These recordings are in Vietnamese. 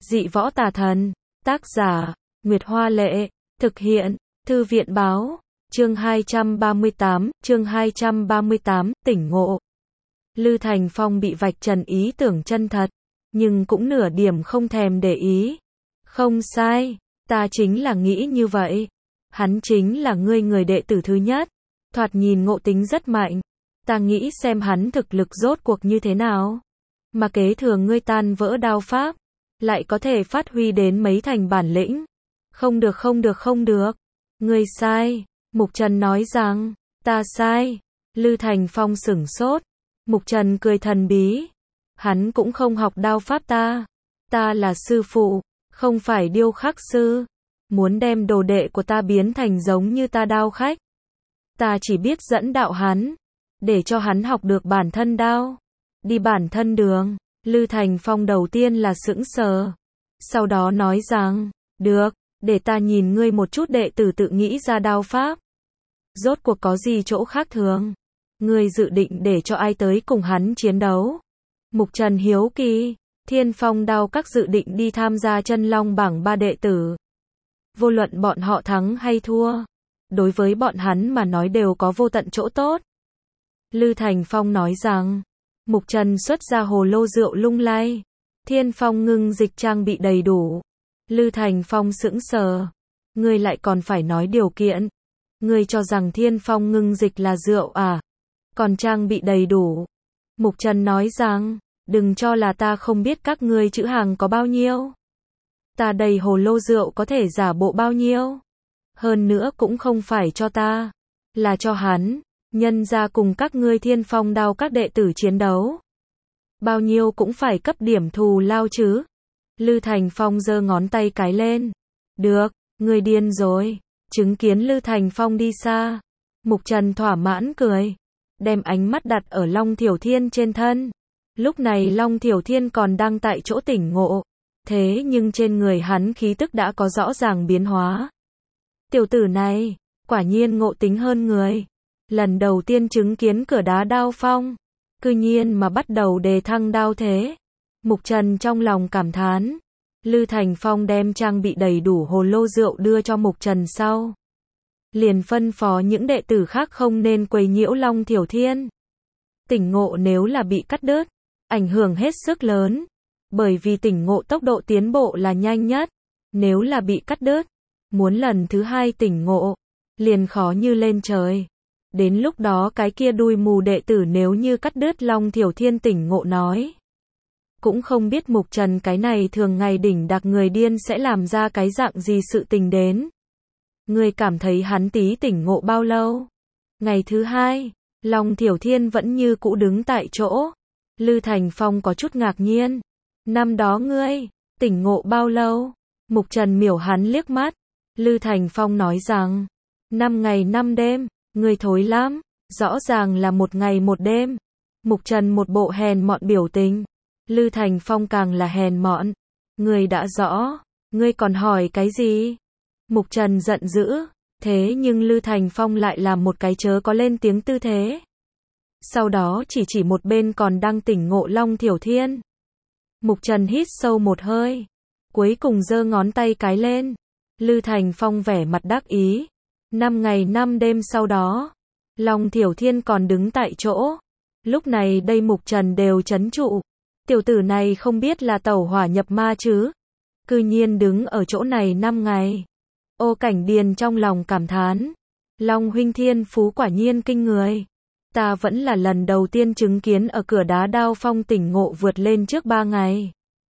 Dị võ tà thần. Tác giả, Nguyệt Hoa Lệ. Thực hiện, Thư viện Báo. Chương 238, tỉnh ngộ. Lư Thành Phong bị vạch trần ý tưởng chân thật, nhưng cũng nửa điểm không thèm để ý. Không sai, ta chính là nghĩ như vậy. Hắn chính là người đệ tử thứ nhất. Thoạt nhìn ngộ tính rất mạnh. Ta nghĩ xem hắn thực lực rốt cuộc như thế nào. Mà kế thừa ngươi tan vỡ đao pháp, lại có thể phát huy đến mấy thành bản lĩnh. Không được. Ngươi sai. Mục Trần nói rằng, ta sai. Lư Thành Phong sửng sốt. Mục Trần cười thần bí. Hắn cũng không học đao pháp ta. Ta là sư phụ, không phải điêu khắc sư. Muốn đem đồ đệ của ta biến thành giống như ta đao khách. Ta chỉ biết dẫn đạo hắn, để cho hắn học được bản thân đao. Đi bản thân đường. Lư Thành Phong đầu tiên là sững sờ. Sau đó nói rằng, được, để ta nhìn ngươi một chút đệ tử tự nghĩ ra đao pháp. Rốt cuộc có gì chỗ khác thường? Ngươi dự định để cho ai tới cùng hắn chiến đấu? Mục Trần hiếu kỳ. Thiên Phong Đao Các dự định đi tham gia chân long bảng 3 đệ tử. Vô luận bọn họ thắng hay thua, đối với bọn hắn mà nói đều có vô tận chỗ tốt. Lư Thành Phong nói rằng, Mục Trần xuất ra hồ lô rượu lung lay. Thiên Phong ngưng dịch trang bị đầy đủ. Lư Thành Phong sững sờ. Ngươi lại còn phải nói điều kiện. Ngươi cho rằng Thiên Phong ngưng dịch là rượu à? Còn trang bị đầy đủ. Mục Trần nói rằng, đừng cho là ta không biết các ngươi chữ hàng có bao nhiêu. Ta đầy hồ lô rượu có thể giả bộ bao nhiêu. Hơn nữa cũng không phải cho ta, là cho hắn. Nhân ra cùng các ngươi Thiên Phong Đao Các đệ tử chiến đấu. Bao nhiêu cũng phải cấp điểm thù lao chứ. Lư Thành Phong giơ ngón tay cái lên. Được, ngươi điên rồi. Chứng kiến Lư Thành Phong đi xa, Mục Trần thỏa mãn cười, đem ánh mắt đặt ở Long Thiểu Thiên trên thân. Lúc này Long Thiểu Thiên còn đang tại chỗ tỉnh ngộ, thế nhưng trên người hắn khí tức đã có rõ ràng biến hóa. Tiểu tử này, quả nhiên ngộ tính hơn người. Lần đầu tiên chứng kiến cửa đá đao phong, cư nhiên mà bắt đầu đề thăng đao thế. Mục Trần trong lòng cảm thán. Lư Thành Phong đem trang bị đầy đủ hồ lô rượu đưa cho Mục Trần sau. Liền phân phó những đệ tử khác không nên quấy nhiễu Long Thiểu Thiên. Tỉnh ngộ nếu là bị cắt đứt, ảnh hưởng hết sức lớn. Bởi vì tỉnh ngộ tốc độ tiến bộ là nhanh nhất. Nếu là bị cắt đứt, muốn lần thứ hai tỉnh ngộ, liền khó như lên trời. Đến lúc đó cái kia đuôi mù đệ tử nếu như cắt đứt Long Thiểu Thiên tỉnh ngộ nói. Cũng không biết Mục Trần cái này thường ngày đỉnh đặc người điên sẽ làm ra cái dạng gì sự tình đến. Ngươi cảm thấy hắn tí tỉnh ngộ bao lâu? Ngày thứ hai, Long Thiểu Thiên vẫn như cũ đứng tại chỗ. Lư Thành Phong có chút ngạc nhiên. Năm đó ngươi, tỉnh ngộ bao lâu? Mục Trần miểu hắn liếc mắt. Lư Thành Phong nói rằng, 5 ngày 5 đêm, ngươi thối lắm, rõ ràng là 1 ngày 1 đêm. Mục Trần một bộ hèn mọn biểu tình. Lư Thành Phong càng là hèn mọn. Ngươi đã rõ, ngươi còn hỏi cái gì? Mục Trần giận dữ, thế nhưng Lư Thành Phong lại làm một cái chớ có lên tiếng tư thế. Sau đó chỉ một bên còn đang tỉnh ngộ Long Thiểu Thiên. Mục Trần hít sâu một hơi, cuối cùng giơ ngón tay cái lên. Lư Thành Phong vẻ mặt đắc ý. 5 ngày 5 đêm sau đó, Long Thiểu Thiên còn đứng tại chỗ. Lúc này đây Mục Trần đều trấn trụ. Tiểu tử này không biết là tẩu hỏa nhập ma chứ. Cư nhiên đứng ở chỗ này 5 ngày. Ô Cảnh Điền trong lòng cảm thán. Long huynh thiên phú quả nhiên kinh người. Ta vẫn là lần đầu tiên chứng kiến ở cửa đá đao phong tỉnh ngộ vượt lên trước 3 ngày.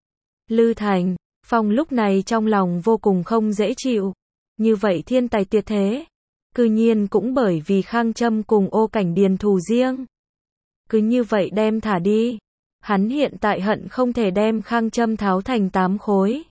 Lư Thành Phong lúc này trong lòng vô cùng không dễ chịu. Như vậy thiên tài tuyệt thế, cư nhiên cũng bởi vì Khang Trâm cùng Ô Cảnh Điền thù riêng. Cứ như vậy đem thả đi. Hắn hiện tại hận không thể đem Khang Trâm tháo thành 8 khối.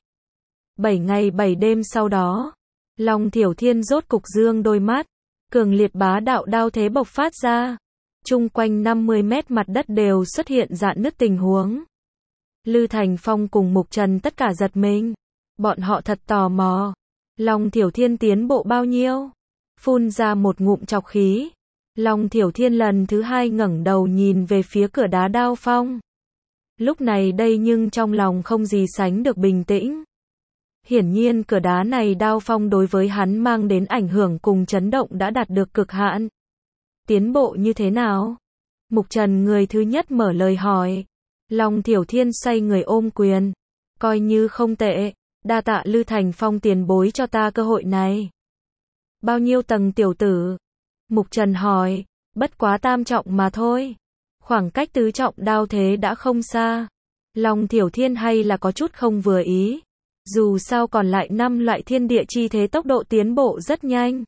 7 ngày 7 đêm sau đó, Long Thiểu Thiên rốt cục dương đôi mắt, cường liệt bá đạo đao thế bộc phát ra. Chung quanh 50 mét mặt đất đều xuất hiện rạn nứt tình huống. Lư Thành Phong cùng Mục Trần tất cả giật mình. Bọn họ thật tò mò. Long Thiểu Thiên tiến bộ bao nhiêu? Phun ra một ngụm trọc khí. Long Thiểu Thiên lần thứ hai ngẩng đầu nhìn về phía cửa đá đao phong. Lúc này đây nhưng trong lòng không gì sánh được bình tĩnh. Hiển nhiên cửa đá này Đao Phong đối với hắn mang đến ảnh hưởng cùng chấn động đã đạt được cực hạn. Tiến bộ như thế nào? Mục Trần người thứ nhất mở lời hỏi. Long Thiểu Thiên xoay người ôm quyền. Coi như không tệ, đa tạ Lư Thành Phong tiền bối cho ta cơ hội này. Bao nhiêu tầng tiểu tử? Mục Trần hỏi, bất quá tam trọng mà thôi. Khoảng cách tứ trọng đao thế đã không xa. Long Thiểu Thiên hay là có chút không vừa ý. Dù sao còn lại 5 loại thiên địa chi thế tốc độ tiến bộ rất nhanh.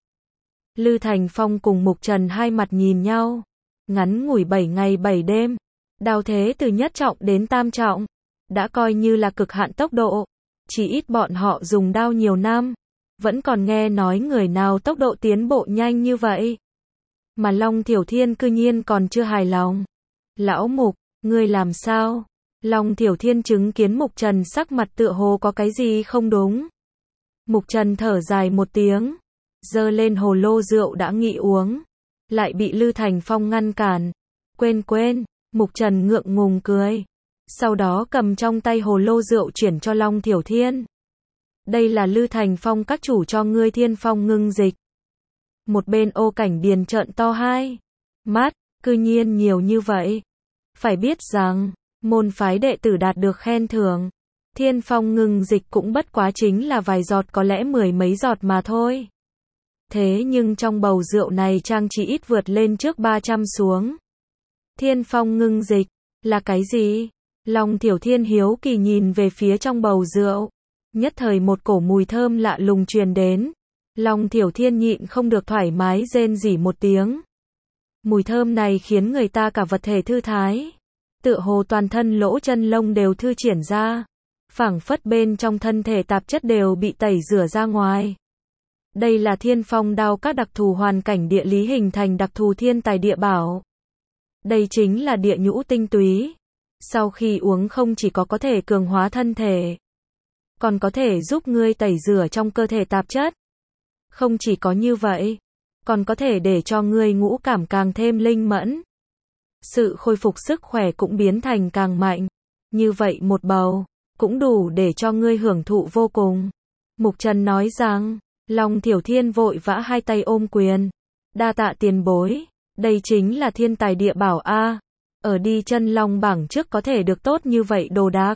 Lư Thành Phong cùng Mục Trần hai mặt nhìn nhau. Ngắn ngủi 7 ngày 7 đêm. Đao thế từ nhất trọng đến tam trọng. Đã coi như là cực hạn tốc độ. Chỉ ít bọn họ dùng đao nhiều năm. Vẫn còn nghe nói người nào tốc độ tiến bộ nhanh như vậy. Mà Long Thiểu Thiên cư nhiên còn chưa hài lòng. Lão Mục, ngươi làm sao? Long Thiểu Thiên chứng kiến Mục Trần sắc mặt tựa hồ có cái gì không đúng. Mục Trần thở dài một tiếng. Giơ lên hồ lô rượu đã nghị uống. Lại bị Lư Thành Phong ngăn cản. Quên. Mục Trần ngượng ngùng cười. Sau đó cầm trong tay hồ lô rượu chuyển cho Long Thiểu Thiên. Đây là Lư Thành Phong các chủ cho ngươi Thiên Phong ngưng dịch. Một bên Ô Cảnh Điền trợn to hai mắt, cư nhiên nhiều như vậy. Phải biết rằng, môn phái đệ tử đạt được khen thưởng. Thiên Phong ngưng dịch cũng bất quá chính là vài giọt, có lẽ 10 mấy giọt mà thôi. Thế nhưng trong bầu rượu này trang trí ít vượt lên trước 300 xuống. Thiên Phong ngưng dịch, là cái gì? Long Thiểu Thiên hiếu kỳ nhìn về phía trong bầu rượu. Nhất thời một cổ mùi thơm lạ lùng truyền đến. Long Thiểu Thiên nhịn không được thoải mái rên rỉ một tiếng. Mùi thơm này khiến người ta cả vật thể thư thái. Tựa hồ toàn thân lỗ chân lông đều thư triển ra. Phảng phất bên trong thân thể tạp chất đều bị tẩy rửa ra ngoài. Đây là Thiên Phong đao các đặc thù hoàn cảnh địa lý hình thành đặc thù thiên tài địa bảo. Đây chính là địa nhũ tinh túy. Sau khi uống không chỉ có thể cường hóa thân thể, còn có thể giúp ngươi tẩy rửa trong cơ thể tạp chất. Không chỉ có như vậy, còn có thể để cho ngươi ngũ cảm càng thêm linh mẫn. Sự khôi phục sức khỏe cũng biến thành càng mạnh. Như vậy một bầu, cũng đủ để cho ngươi hưởng thụ vô cùng. Mục Trần nói rằng, Long Thiểu Thiên vội vã hai tay ôm quyền. Đa tạ tiền bối, đây chính là thiên tài địa bảo A. Ở đi chân long bảng trước có thể được tốt như vậy đồ đạc.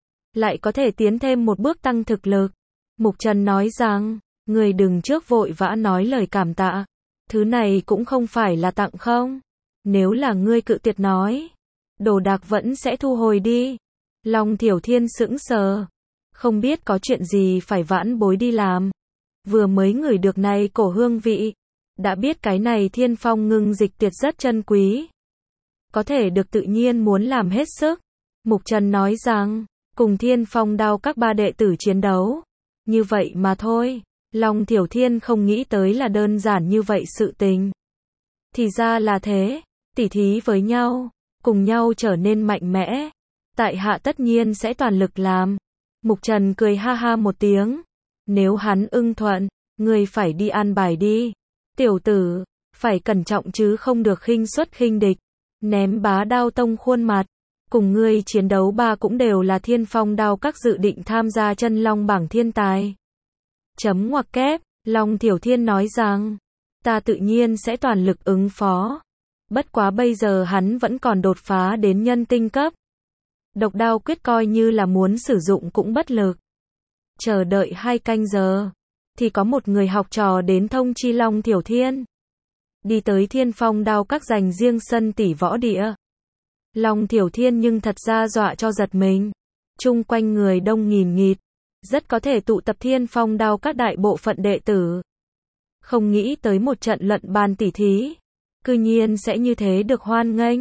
Lại có thể tiến thêm một bước tăng thực lực. Mục Trần nói rằng, người đừng trước vội vã nói lời cảm tạ. Thứ này cũng không phải là tặng không. Nếu là ngươi cự tuyệt nói, đồ đạc vẫn sẽ thu hồi đi. Long Thiểu Thiên sững sờ. Không biết có chuyện gì phải vãn bối đi làm. Vừa mới ngửi được này cổ hương vị. Đã biết cái này Thiên Phong ngưng dịch tuyệt rất chân quý. Có thể được tự nhiên muốn làm hết sức. Mục Trần nói rằng, cùng Thiên Phong đao các ba đệ tử chiến đấu. Như vậy mà thôi. Long Thiểu Thiên không nghĩ tới là đơn giản như vậy sự tình. Thì ra là thế. Tỉ thí với nhau, cùng nhau trở nên mạnh mẽ. Tại hạ tất nhiên sẽ toàn lực làm. Mục Trần cười ha ha một tiếng. Nếu hắn ưng thuận, ngươi phải đi an bài đi. Tiểu tử, phải cẩn trọng chứ không được khinh suất khinh địch. Ném Bá Đao Tông khuôn mặt. Cùng ngươi chiến đấu ba cũng đều là Thiên Phong đao các dự định tham gia chân long bảng thiên tài. Chấm ngoặc kép, Long Thiểu Thiên nói rằng, ta tự nhiên sẽ toàn lực ứng phó. Bất quá bây giờ hắn vẫn còn đột phá đến nhân tinh cấp. Độc đao quyết coi như là muốn sử dụng cũng bất lực. Chờ đợi 2 canh giờ, thì có một người học trò đến thông chi Long Thiểu Thiên. Đi tới Thiên Phong đao các dành riêng sân tỷ võ địa. Long Thiểu Thiên nhưng thật ra dọa cho giật mình. Chung quanh người đông nghìn nghịt. Rất có thể tụ tập Thiên Phong đao các đại bộ phận đệ tử. Không nghĩ tới một trận luận bàn tỉ thí. Cư nhiên sẽ như thế được hoan nghênh.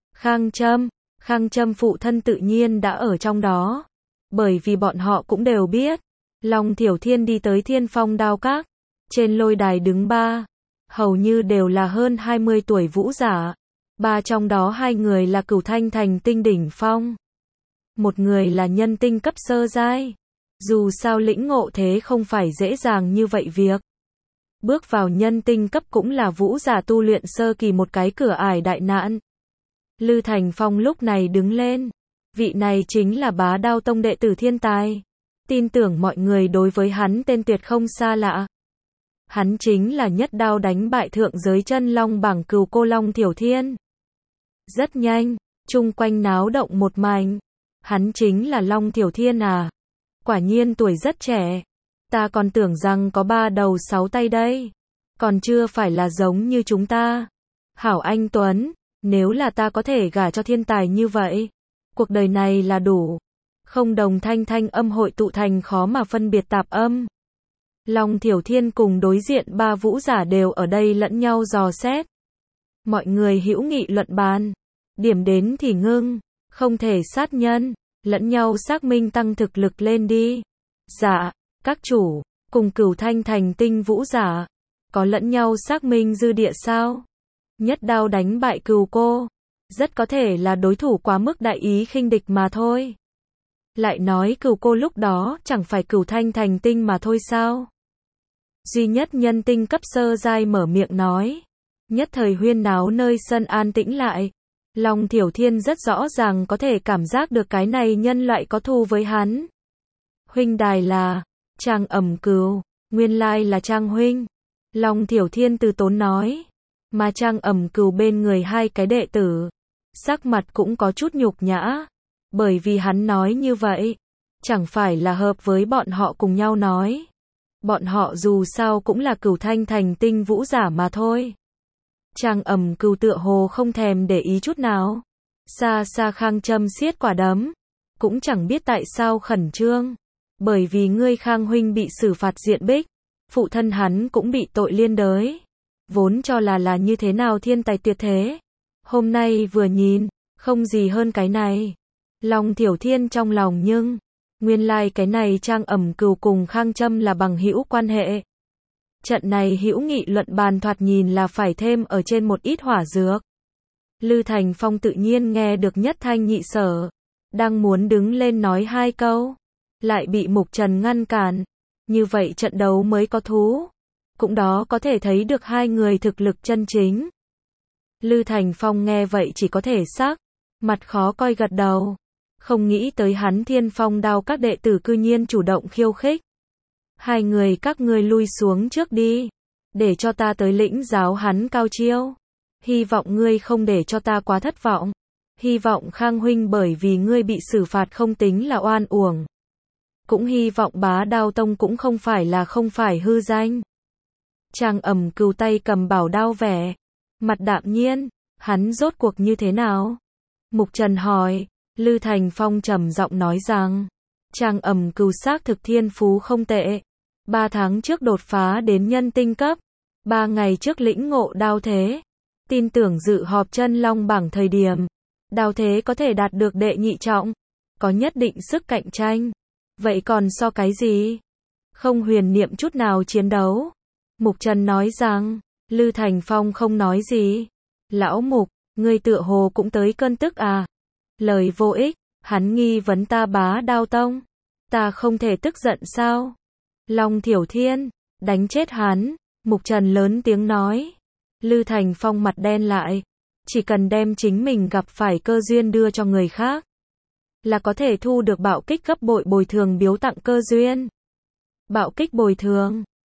Khang Trâm phụ thân tự nhiên đã ở trong đó. Bởi vì bọn họ cũng đều biết. Long Thiểu Thiên đi tới Thiên Phong đao các. Trên lôi đài đứng 3. Hầu như đều là hơn 20 tuổi vũ giả. 3 trong đó 2 người là Cửu Thanh Thành tinh đỉnh phong. Một người là nhân tinh cấp sơ giai. Dù sao lĩnh ngộ thế không phải dễ dàng như vậy việc. Bước vào nhân tinh cấp cũng là vũ giả tu luyện sơ kỳ một cái cửa ải đại nạn. Lư Thành Phong lúc này đứng lên. Vị này chính là Bá Đao Tông đệ tử thiên tài. Tin tưởng mọi người đối với hắn tên tuyệt không xa lạ. Hắn chính là nhất đao đánh bại thượng giới chân long bảng cừu cô Long Thiểu Thiên. Rất nhanh, chung quanh náo động một mảnh. Hắn chính là Long Thiểu Thiên à? Quả nhiên tuổi rất trẻ. Ta còn tưởng rằng có 3 đầu 6 tay đây. Còn chưa phải là giống như chúng ta. Hảo anh Tuấn, nếu là ta có thể gả cho thiên tài như vậy, cuộc đời này là đủ. Không đồng thanh thanh âm hội tụ thành khó mà phân biệt tạp âm. Long Thiểu Thiên cùng đối diện 3 vũ giả đều ở đây lẫn nhau dò xét. Mọi người hữu nghị luận bàn. Điểm đến thì ngưng. Không thể sát nhân. Lẫn nhau xác minh tăng thực lực lên đi. Dạ, các chủ, cùng Cửu Thanh thành tinh vũ giả. Có lẫn nhau xác minh dư địa sao? Nhất đao đánh bại cừu cô. Rất có thể là đối thủ quá mức đại ý khinh địch mà thôi. Lại nói cừu cô lúc đó chẳng phải Cửu Thanh thành tinh mà thôi sao? Duy nhất nhân tinh cấp sơ giai mở miệng nói. Nhất thời huyên náo nơi sân an tĩnh lại. Long Thiểu Thiên rất rõ ràng có thể cảm giác được cái này nhân loại có thù với hắn. Huynh đài là Trang Ẩm Cừu, nguyên lai là Trang huynh. Long Thiểu Thiên từ tốn nói. Mà Trang Ẩm Cừu bên người 2 cái đệ tử, sắc mặt cũng có chút nhục nhã. Bởi vì hắn nói như vậy, chẳng phải là hợp với bọn họ cùng nhau nói. Bọn họ dù sao cũng là Cửu Thanh thành tinh vũ giả mà thôi. Trang Ẩm Cừu tựa hồ không thèm để ý chút nào. Xa xa Khang Trâm siết quả đấm. Cũng chẳng biết tại sao khẩn trương. Bởi vì ngươi Khang huynh bị xử phạt diện bích. Phụ thân hắn cũng bị tội liên đới. Vốn cho là như thế nào thiên tài tuyệt thế. Hôm nay vừa nhìn, không gì hơn cái này. Long Thiểu Thiên trong lòng nhưng, nguyên lai cái này Trang Ẩm Cừu cùng Khang Trâm là bằng hữu quan hệ. Trận này hữu nghị luận bàn thoạt nhìn là phải thêm ở trên một ít hỏa dược. Lư Thành Phong tự nhiên nghe được nhất thanh nhị sở. Đang muốn đứng lên nói 2 câu. Lại bị Mục Trần ngăn cản. Như vậy trận đấu mới có thú. Cũng đó có thể thấy được 2 người thực lực chân chính. Lư Thành Phong nghe vậy chỉ có thể sắc mặt khó coi gật đầu. Không nghĩ tới hắn Thiên Phong Đao các đệ tử cư nhiên chủ động khiêu khích. 2 người các ngươi lui xuống trước đi. Để cho ta tới lĩnh giáo hắn cao chiêu. Hy vọng ngươi không để cho ta quá thất vọng. Hy vọng Khang huynh bởi vì ngươi bị xử phạt không tính là oan uổng. Cũng hy vọng Bá Đao Tông cũng không phải hư danh. Trang Ẩm Cừu tay cầm bảo đao vẻ. Mặt đạm nhiên. Hắn rốt cuộc như thế nào? Mục Trần hỏi. Lư Thành Phong trầm giọng nói rằng. Trang Ẩm Cừu xác thực thiên phú không tệ. 3 tháng trước đột phá đến nhân tinh cấp. 3 ngày trước lĩnh ngộ đao thế. Tin tưởng dự họp chân long bảng thời điểm. Đao thế có thể đạt được đệ nhị trọng. Có nhất định sức cạnh tranh. Vậy còn so cái gì? Không huyền niệm chút nào chiến đấu. Mục Trần nói rằng. Lư Thành Phong không nói gì. Lão Mục, ngươi tựa hồ cũng tới cơn tức à? Lời vô ích. Hắn nghi vấn ta Bá Đao Tông. Ta không thể tức giận sao? Long Thiểu Thiên, đánh chết hắn. Mục Trần lớn tiếng nói. Lư Thành Phong mặt đen lại. Chỉ cần đem chính mình gặp phải cơ duyên đưa cho người khác, là có thể thu được bạo kích gấp bội bồi thường biếu tặng cơ duyên. Bạo kích bồi thường.